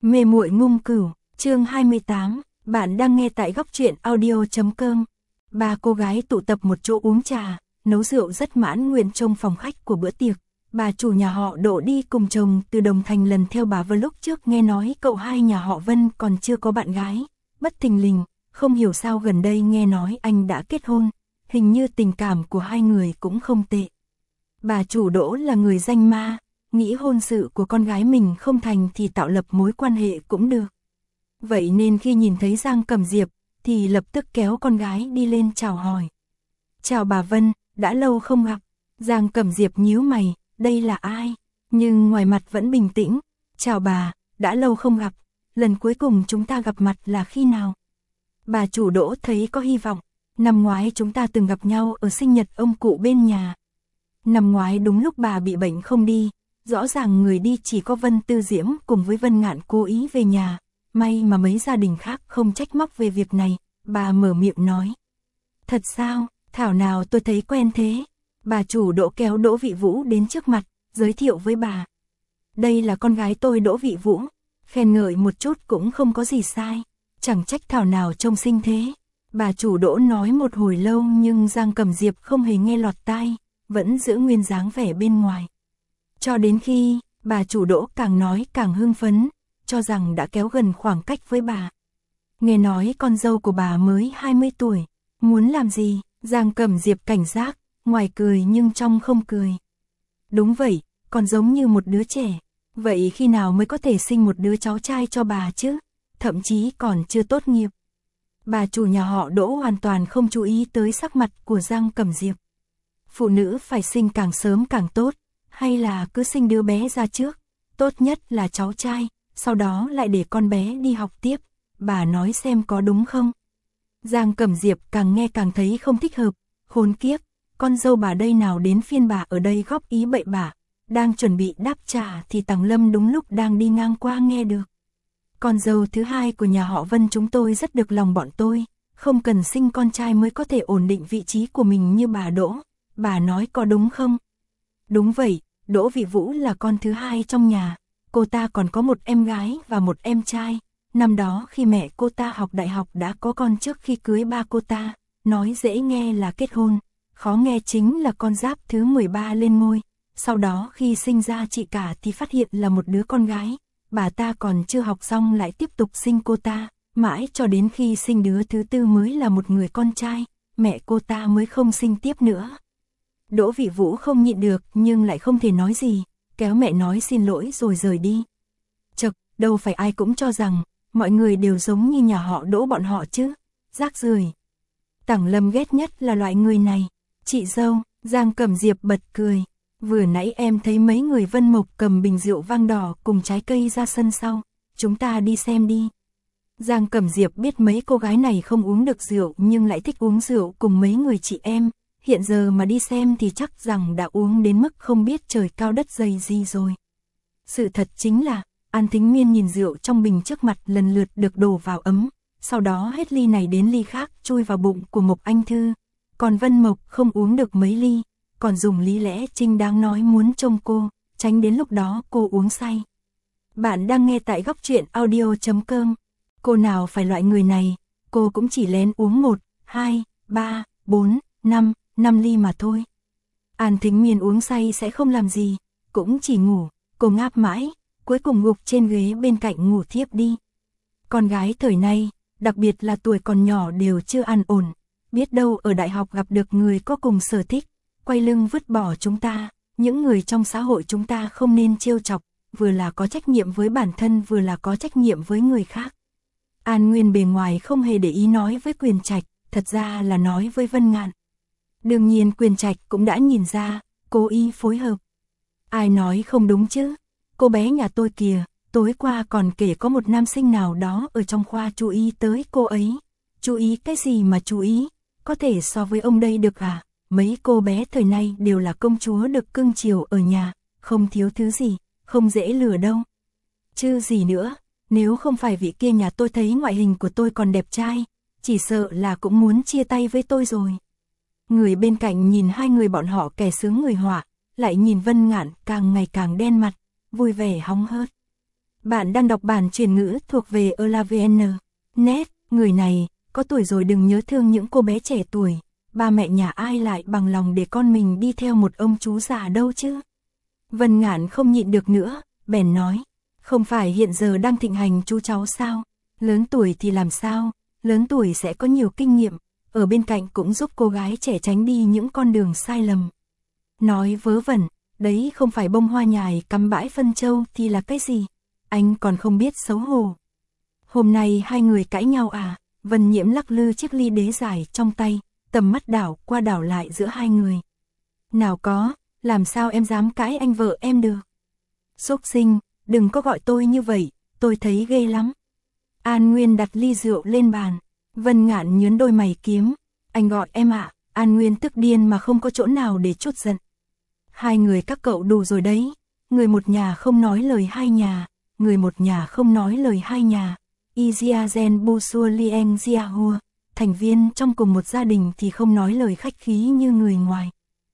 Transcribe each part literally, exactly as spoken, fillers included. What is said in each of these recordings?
Mê muội ngung cửu, chương hai mươi tám, bạn đang nghe tại góc truyện audio chấm com. Ba cô gái tụ tập một chỗ uống trà, nấu rượu rất mãn nguyện trong phòng khách của bữa tiệc. Bà chủ nhà họ Đỗ đi cùng chồng từ Đồng Thành lần theo bà Vân, lúc trước nghe nói cậu hai nhà họ Vân còn chưa có bạn gái. Bất thình lình, không hiểu sao gần đây nghe nói anh đã kết hôn, hình như tình cảm của hai người cũng không tệ. Bà chủ Đỗ là người danh ma, nghĩ hôn sự của con gái mình không thành thì tạo lập mối quan hệ cũng được. Vậy nên khi nhìn thấy Giang Cẩm Diệp, thì lập tức kéo con gái đi lên chào hỏi. Chào bà Vân, đã lâu không gặp. Giang Cẩm Diệp nhíu mày, đây là ai? Nhưng ngoài mặt vẫn bình tĩnh. Chào bà, đã lâu không gặp, lần cuối cùng chúng ta gặp mặt là khi nào? Bà chủ Đỗ thấy có hy vọng, năm ngoái chúng ta từng gặp nhau ở sinh nhật ông cụ bên nhà. Năm ngoái đúng lúc bà bị bệnh không đi, rõ ràng người đi chỉ có Vân Tư Diễm cùng với Vân Ngạn cố ý về nhà. May mà mấy gia đình khác không trách móc về việc này, bà mở miệng nói. Thật sao, thảo nào tôi thấy quen thế. Bà chủ Đỗ kéo Đỗ Vị Vũ đến trước mặt, giới thiệu với bà. Đây là con gái tôi Đỗ Vị Vũ, khen ngợi một chút cũng không có gì sai, chẳng trách thảo nào trông xinh thế. Bà chủ Đỗ nói một hồi lâu nhưng Giang Cẩm Diệp không hề nghe lọt tai, vẫn giữ nguyên dáng vẻ bên ngoài. Cho đến khi, bà chủ Đỗ càng nói càng hưng phấn, cho rằng đã kéo gần khoảng cách với bà. Nghe nói con dâu của bà mới hai mươi tuổi, muốn làm gì? Giang Cẩm Diệp cảnh giác, ngoài cười nhưng trong không cười. Đúng vậy, còn giống như một đứa trẻ. Vậy khi nào mới có thể sinh một đứa cháu trai cho bà chứ? Thậm chí còn chưa tốt nghiệp. Bà chủ nhà họ Đỗ hoàn toàn không chú ý tới sắc mặt của Giang Cẩm Diệp. Phụ nữ phải sinh càng sớm càng tốt, hay là cứ sinh đứa bé ra trước, tốt nhất là cháu trai, sau đó lại để con bé đi học tiếp, bà nói xem có đúng không? Giang Cẩm Diệp càng nghe càng thấy không thích hợp, khốn kiếp, con dâu bà đây nào đến phiên bà ở đây góp ý bậy bạ, đang chuẩn bị đáp trả thì Tằng Lâm đúng lúc đang đi ngang qua nghe được. Con dâu thứ hai của nhà họ Vân chúng tôi rất được lòng bọn tôi, không cần sinh con trai mới có thể ổn định vị trí của mình như bà Đỗ, bà nói có đúng không? Đúng vậy, Đỗ Vị Vũ là con thứ hai trong nhà, cô ta còn có một em gái và một em trai. Năm đó khi mẹ cô ta học đại học đã có con trước khi cưới ba cô ta, nói dễ nghe là kết hôn, khó nghe chính là con giáp thứ mười ba lên ngôi. Sau đó khi sinh ra chị cả thì phát hiện là một đứa con gái, bà ta còn chưa học xong lại tiếp tục sinh cô ta, mãi cho đến khi sinh đứa thứ tư mới là một người con trai, mẹ cô ta mới không sinh tiếp nữa. Đỗ Vị Vũ không nhịn được nhưng lại không thể nói gì, kéo mẹ nói xin lỗi rồi rời đi. Chật, đâu phải ai cũng cho rằng mọi người đều giống như nhà họ Đỗ bọn họ chứ, rác rưởi. Tằng Lâm ghét nhất là loại người này. Chị dâu, Giang Cẩm Diệp bật cười, vừa nãy em thấy mấy người Vân Mộc cầm bình rượu vang đỏ cùng trái cây ra sân sau, chúng ta đi xem đi. Giang Cẩm Diệp biết mấy cô gái này không uống được rượu nhưng lại thích uống rượu cùng mấy người chị em, hiện giờ mà đi xem thì chắc rằng đã uống đến mức không biết trời cao đất dày gì rồi. Sự thật chính là, An Thính Miên nhìn rượu trong bình trước mặt lần lượt được đổ vào ấm, sau đó hết ly này đến ly khác chui vào bụng của Mộc Anh Thư. Còn Vân Mộc không uống được mấy ly, còn dùng lý lẽ chính đáng nói muốn trông cô, tránh đến lúc đó cô uống say. Bạn đang nghe tại góc truyện audio chấm com. Cô nào phải loại người này, cô cũng chỉ lén uống một, hai, ba, bốn, năm, năm ly mà thôi. An Thính Miên uống say sẽ không làm gì, cũng chỉ ngủ, cô ngáp mãi, cuối cùng gục trên ghế bên cạnh ngủ thiếp đi. Con gái thời nay, đặc biệt là tuổi còn nhỏ đều chưa an ổn, biết đâu ở đại học gặp được người có cùng sở thích, quay lưng vứt bỏ chúng ta, những người trong xã hội chúng ta không nên trêu chọc, vừa là có trách nhiệm với bản thân vừa là có trách nhiệm với người khác. An Nguyên bề ngoài không hề để ý nói với Quyền Trạch, thật ra là nói với Vân Ngạn. Đương nhiên Quyền Trạch cũng đã nhìn ra, cố ý phối hợp. Ai nói không đúng chứ? Cô bé nhà tôi kìa, tối qua còn kể có một nam sinh nào đó ở trong khoa chú ý tới cô ấy. Chú ý cái gì mà chú ý? Có thể so với ông đây được à? Mấy cô bé thời nay đều là công chúa được cưng chiều ở nhà, không thiếu thứ gì, không dễ lừa đâu. Chứ gì nữa, nếu không phải vị kia nhà tôi thấy ngoại hình của tôi còn đẹp trai, chỉ sợ là cũng muốn chia tay với tôi rồi. Người bên cạnh nhìn hai người bọn họ kẻ sướng người họa, lại nhìn Vân Ngạn càng ngày càng đen mặt, vui vẻ hóng hớt. Bạn đang đọc bản truyền ngữ thuộc về elavn chấm net. Người này, có tuổi rồi đừng nhớ thương những cô bé trẻ tuổi. Ba mẹ nhà ai lại bằng lòng để con mình đi theo một ông chú già đâu chứ. Vân Ngạn không nhịn được nữa, bèn nói. Không phải hiện giờ đang thịnh hành chú cháu sao? Lớn tuổi thì làm sao? Lớn tuổi sẽ có nhiều kinh nghiệm. Ở bên cạnh cũng giúp cô gái trẻ tránh đi những con đường sai lầm. Nói vớ vẩn, đấy không phải bông hoa nhài cắm bãi phân châu thì là cái gì? Anh còn không biết xấu hổ. Hôm nay hai người cãi nhau à? Vân Nhiễm lắc lư chiếc ly đế dài trong tay, tầm mắt đảo qua đảo lại giữa hai người. Nào có, làm sao em dám cãi anh vợ em được? Xúc sinh, đừng có gọi tôi như vậy, tôi thấy ghê lắm. An Nguyên đặt ly rượu lên bàn. Vân Ngạn nhướng đôi mày kiếm. Anh gọi em ạ. À. An Nguyên tức điên mà không có chỗ nào để trút giận. Hai người các cậu đủ rồi đấy. Người một nhà không nói lời hai nhà. Người một nhà không nói lời hai nhà. Iziazen Busua Lieng Ziahua. Thành viên trong cùng một gia đình thì không nói lời khách khí như người ngoài.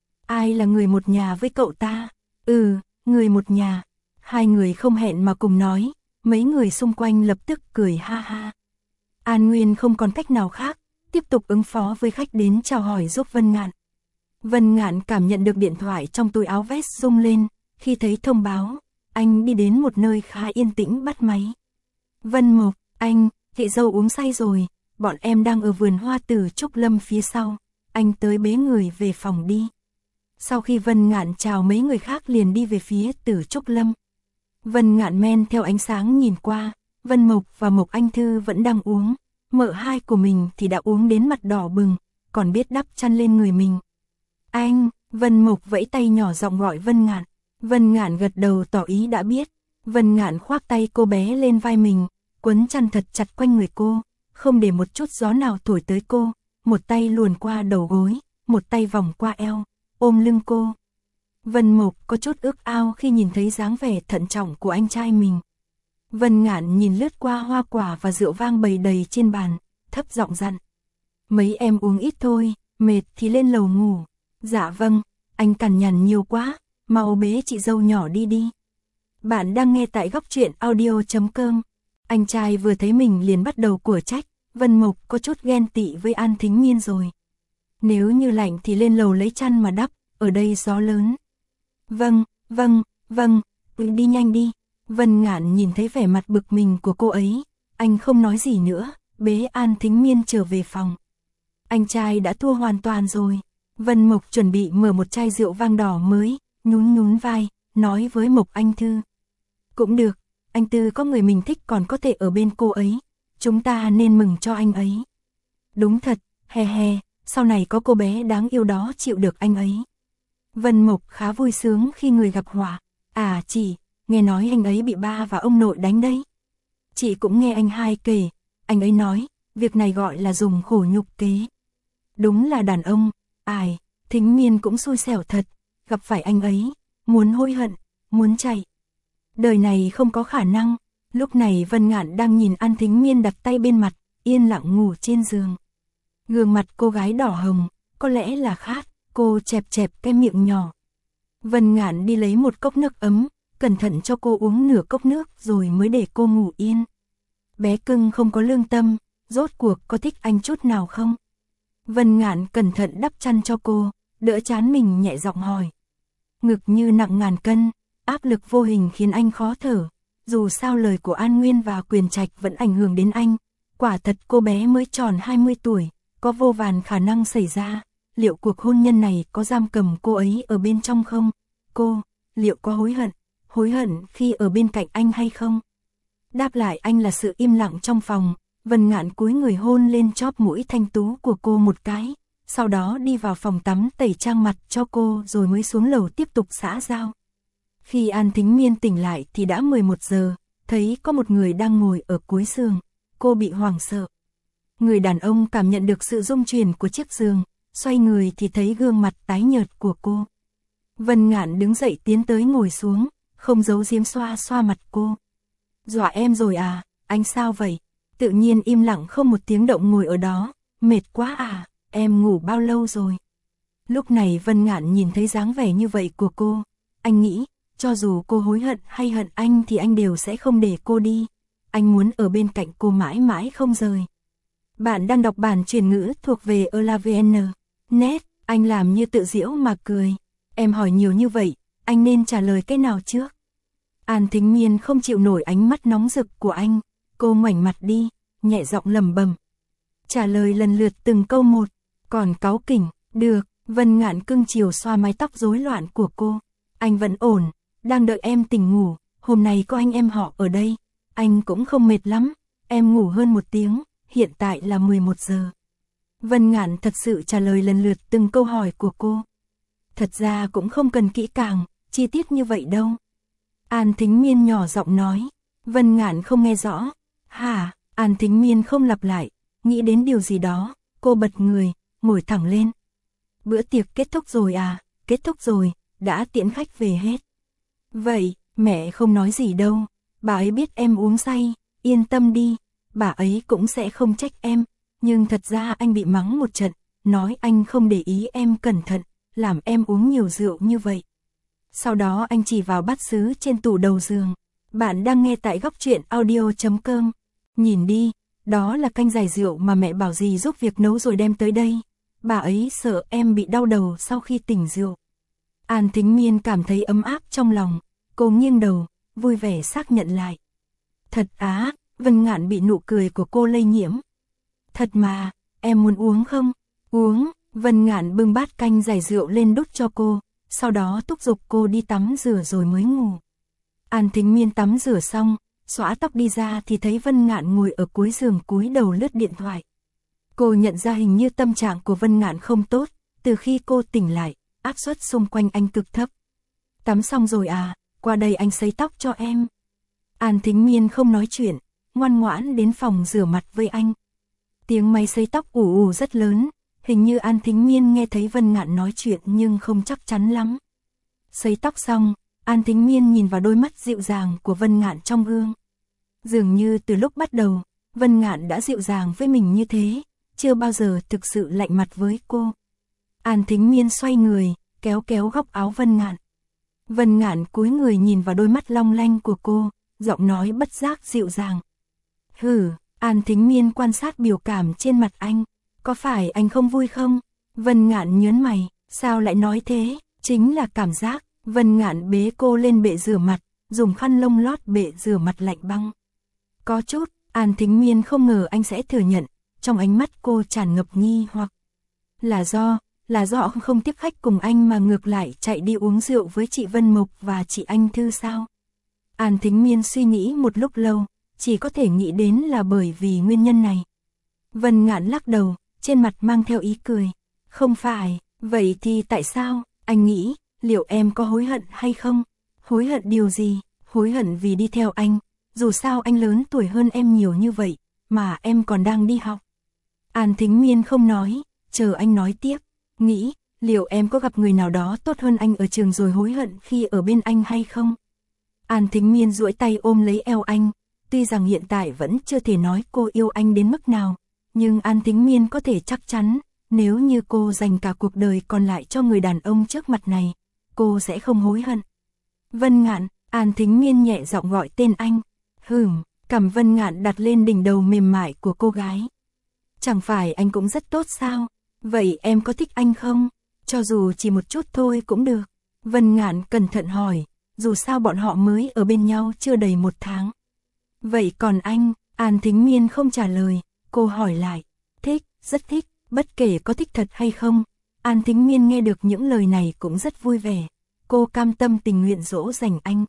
Ai là người một nhà với cậu ta? Ừ, người một nhà. Hai người không hẹn mà cùng nói. Mấy người xung quanh lập tức cười ha ha. An Nguyên không còn cách nào khác, tiếp tục ứng phó với khách đến chào hỏi giúp Vân Ngạn. Vân Ngạn cảm nhận được điện thoại trong túi áo vest rung lên, khi thấy thông báo, anh đi đến một nơi khá yên tĩnh bắt máy. Vân Mộc, anh, chị dâu uống say rồi, bọn em đang ở vườn hoa Tử Trúc Lâm phía sau, anh tới bế người về phòng đi. Sau khi Vân Ngạn chào mấy người khác liền đi về phía Tử Trúc Lâm. Vân Ngạn men theo ánh sáng nhìn qua, Vân Mộc và Mộc Anh Thư vẫn đang uống, mợ hai của mình thì đã uống đến mặt đỏ bừng, còn biết đắp chăn lên người mình. Anh, Vân Mộc vẫy tay nhỏ giọng gọi Vân Ngạn. Vân Ngạn gật đầu tỏ ý đã biết. Vân Ngạn khoác tay cô bé lên vai mình, quấn chăn thật chặt quanh người cô, không để một chút gió nào thổi tới cô, một tay luồn qua đầu gối, một tay vòng qua eo, ôm lưng cô. Vân Mộc có chút ước ao khi nhìn thấy dáng vẻ thận trọng của anh trai mình. Vân Ngạn nhìn lướt qua hoa quả và rượu vang bày đầy trên bàn, thấp giọng dặn. Mấy em uống ít thôi, mệt thì lên lầu ngủ. Dạ vâng, anh cằn nhằn nhiều quá, mau bế chị dâu nhỏ đi đi. Bạn đang nghe tại góc truyện audio chấm com. Anh trai vừa thấy mình liền bắt đầu của trách, Vân Mộc có chút ghen tị với An Thính Miên rồi. Nếu như lạnh thì lên lầu lấy chăn mà đắp, ở đây gió lớn. Vâng, vâng, vâng, đi nhanh đi. Vân Ngạn nhìn thấy vẻ mặt bực mình của cô ấy, anh không nói gì nữa, bế An Thính Miên trở về phòng. Anh trai đã thua hoàn toàn rồi. Vân Mộc chuẩn bị mở một chai rượu vang đỏ mới, nhún nhún vai, nói với Mộc Anh Thư. Cũng được, anh Tư có người mình thích còn có thể ở bên cô ấy, chúng ta nên mừng cho anh ấy. Đúng thật, he he, sau này có cô bé đáng yêu đó chịu được anh ấy. Vân Mộc khá vui sướng khi người gặp họa. À chị, nghe nói anh ấy bị ba và ông nội đánh đấy. Chị cũng nghe anh hai kể, anh ấy nói, việc này gọi là dùng khổ nhục kế. Đúng là đàn ông, ai, Thính Miên cũng xui xẻo thật, gặp phải anh ấy, muốn hối hận, muốn chạy. Đời này không có khả năng, lúc này Vân Ngạn đang nhìn An Thính Miên đặt tay bên mặt, yên lặng ngủ trên giường. Gương mặt cô gái đỏ hồng, có lẽ là khát, cô chẹp chẹp cái miệng nhỏ. Vân Ngạn đi lấy một cốc nước ấm, cẩn thận cho cô uống nửa cốc nước rồi mới để cô ngủ yên. Bé cưng không có lương tâm, rốt cuộc có thích anh chút nào không? Vân Ngạn cẩn thận đắp chăn cho cô, đỡ chán mình nhẹ giọng hỏi. Ngực như nặng ngàn cân, áp lực vô hình khiến anh khó thở. Dù sao lời của An Nguyên và Quyền Trạch vẫn ảnh hưởng đến anh. Quả thật cô bé mới tròn hai mươi tuổi, có vô vàn khả năng xảy ra. Liệu cuộc hôn nhân này có giam cầm cô ấy ở bên trong không? Cô, liệu có hối hận, hối hận khi ở bên cạnh anh hay không? Đáp lại anh là sự im lặng trong phòng. Vân Ngạn cúi người hôn lên chóp mũi thanh tú của cô một cái, sau đó đi vào phòng tắm tẩy trang mặt cho cô rồi mới xuống lầu tiếp tục xã giao. Khi An Thính Miên tỉnh lại thì đã mười một giờ, thấy có một người đang ngồi ở cuối giường, cô bị hoảng sợ. Người đàn ông cảm nhận được sự rung chuyển của chiếc giường, xoay người thì thấy gương mặt tái nhợt của cô. Vân Ngạn đứng dậy tiến tới ngồi xuống, không giấu giếm xoa xoa mặt cô. Dọa em rồi à, anh sao vậy? Tự nhiên im lặng không một tiếng động ngồi ở đó, mệt quá à, em ngủ bao lâu rồi? Lúc này Vân Ngạn nhìn thấy dáng vẻ như vậy của cô, anh nghĩ, cho dù cô hối hận hay hận anh thì anh đều sẽ không để cô đi. Anh muốn ở bên cạnh cô mãi mãi không rời. Bạn đang đọc bản truyền ngữ thuộc về elavn chấm net, anh làm như tự giễu mà cười. Em hỏi nhiều như vậy, anh nên trả lời cái nào trước? An Thính Miên không chịu nổi ánh mắt nóng rực của anh, cô ngoảnh mặt đi, nhẹ giọng lẩm bẩm. Trả lời lần lượt từng câu một, còn cáu kỉnh, được, Vân Ngạn cưng chiều xoa mái tóc rối loạn của cô. Anh vẫn ổn, đang đợi em tỉnh ngủ, hôm nay có anh em họ ở đây, anh cũng không mệt lắm, em ngủ hơn một tiếng, hiện tại là mười một giờ. Vân Ngạn thật sự trả lời lần lượt từng câu hỏi của cô. Thật ra cũng không cần kỹ càng, chi tiết như vậy đâu. An Thính Miên nhỏ giọng nói, Vân Ngạn không nghe rõ. Hả? An Thính Miên không lặp lại, nghĩ đến điều gì đó, cô bật người, ngồi thẳng lên. Bữa tiệc kết thúc rồi à? Kết thúc rồi, đã tiễn khách về hết. Vậy, mẹ không nói gì đâu, bà ấy biết em uống say, yên tâm đi, bà ấy cũng sẽ không trách em. Nhưng thật ra anh bị mắng một trận, nói anh không để ý em cẩn thận, làm em uống nhiều rượu như vậy. Sau đó anh chỉ vào bát sứ trên tủ đầu giường. Bạn đang nghe tại góc truyện audio chấm com. Nhìn đi, đó là canh giải rượu mà mẹ bảo dì giúp việc nấu rồi đem tới đây. Bà ấy sợ em bị đau đầu sau khi tỉnh rượu. An Thính Miên cảm thấy ấm áp trong lòng, cô nghiêng đầu, vui vẻ xác nhận lại. Thật á, Vân Ngạn bị nụ cười của cô lây nhiễm. Thật mà, em muốn uống không? Uống, Vân Ngạn bưng bát canh giải rượu lên đút cho cô, sau đó thúc giục cô đi tắm rửa rồi mới ngủ. An Thính Miên tắm rửa xong, xõa tóc đi ra thì thấy Vân Ngạn ngồi ở cuối giường cúi đầu lướt điện thoại. Cô nhận ra hình như tâm trạng của Vân Ngạn không tốt, từ khi cô tỉnh lại, áp suất xung quanh anh cực thấp. Tắm xong rồi à, qua đây anh sấy tóc cho em. An Thính Miên không nói chuyện, ngoan ngoãn đến phòng rửa mặt với anh. Tiếng máy sấy tóc ù ù rất lớn, hình như An Thính Miên nghe thấy Vân Ngạn nói chuyện nhưng không chắc chắn lắm. Sấy tóc xong, An Thính Miên nhìn vào đôi mắt dịu dàng của Vân Ngạn trong gương. Dường như từ lúc bắt đầu, Vân Ngạn đã dịu dàng với mình như thế, chưa bao giờ thực sự lạnh mặt với cô. An Thính Miên xoay người, kéo kéo góc áo Vân Ngạn. Vân Ngạn cúi người nhìn vào đôi mắt long lanh của cô, giọng nói bất giác dịu dàng. Hừ, An Thính Miên quan sát biểu cảm trên mặt anh. Có phải anh không vui không? Vân Ngạn nhớn mày, sao lại nói thế? Chính là cảm giác. Vân Ngạn bế cô lên bệ rửa mặt, dùng khăn lông lót bệ rửa mặt lạnh băng. Có chút, An Thính Miên không ngờ anh sẽ thừa nhận, trong ánh mắt cô tràn ngập nghi hoặc. Là do, là do không tiếp khách cùng anh mà ngược lại chạy đi uống rượu với chị Vân Mộc và chị Anh Thư sao? An Thính Miên suy nghĩ một lúc lâu, chỉ có thể nghĩ đến là bởi vì nguyên nhân này. Vân Ngạn lắc đầu, trên mặt mang theo ý cười. Không phải, vậy thì tại sao? Anh nghĩ, liệu em có hối hận hay không? Hối hận điều gì? Hối hận vì đi theo anh, dù sao anh lớn tuổi hơn em nhiều như vậy, mà em còn đang đi học. An Thính Miên không nói, chờ anh nói tiếp. Nghĩ, liệu em có gặp người nào đó tốt hơn anh ở trường rồi hối hận khi ở bên anh hay không? An Thính Miên duỗi tay ôm lấy eo anh, tuy rằng hiện tại vẫn chưa thể nói cô yêu anh đến mức nào, nhưng An Thính Miên có thể chắc chắn, nếu như cô dành cả cuộc đời còn lại cho người đàn ông trước mặt này, cô sẽ không hối hận. Vân Ngạn, An Thính Miên nhẹ giọng gọi tên anh. Hừm, cằm Vân Ngạn đặt lên đỉnh đầu mềm mại của cô gái. Chẳng phải anh cũng rất tốt sao? Vậy em có thích anh không? Cho dù chỉ một chút thôi cũng được. Vân Ngạn cẩn thận hỏi, dù sao bọn họ mới ở bên nhau chưa đầy một tháng. Vậy còn anh? An Thính Miên không trả lời, cô hỏi lại. Thích, rất thích, bất kể có thích thật hay không. An Thính Miên nghe được những lời này cũng rất vui vẻ. Cô cam tâm tình nguyện dỗ dành anh.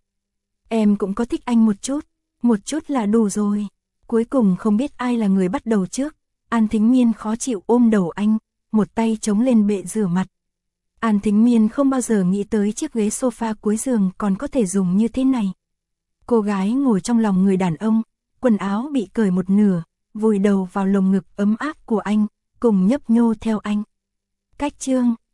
Em cũng có thích anh một chút, một chút là đủ rồi. Cuối cùng không biết ai là người bắt đầu trước. An Thính Miên khó chịu ôm đầu anh, một tay chống lên bệ rửa mặt. An Thính Miên không bao giờ nghĩ tới chiếc ghế sofa cuối giường còn có thể dùng như thế này. Cô gái ngồi trong lòng người đàn ông, quần áo bị cởi một nửa, vùi đầu vào lồng ngực ấm áp của anh, cùng nhấp nhô theo anh. Cách chương,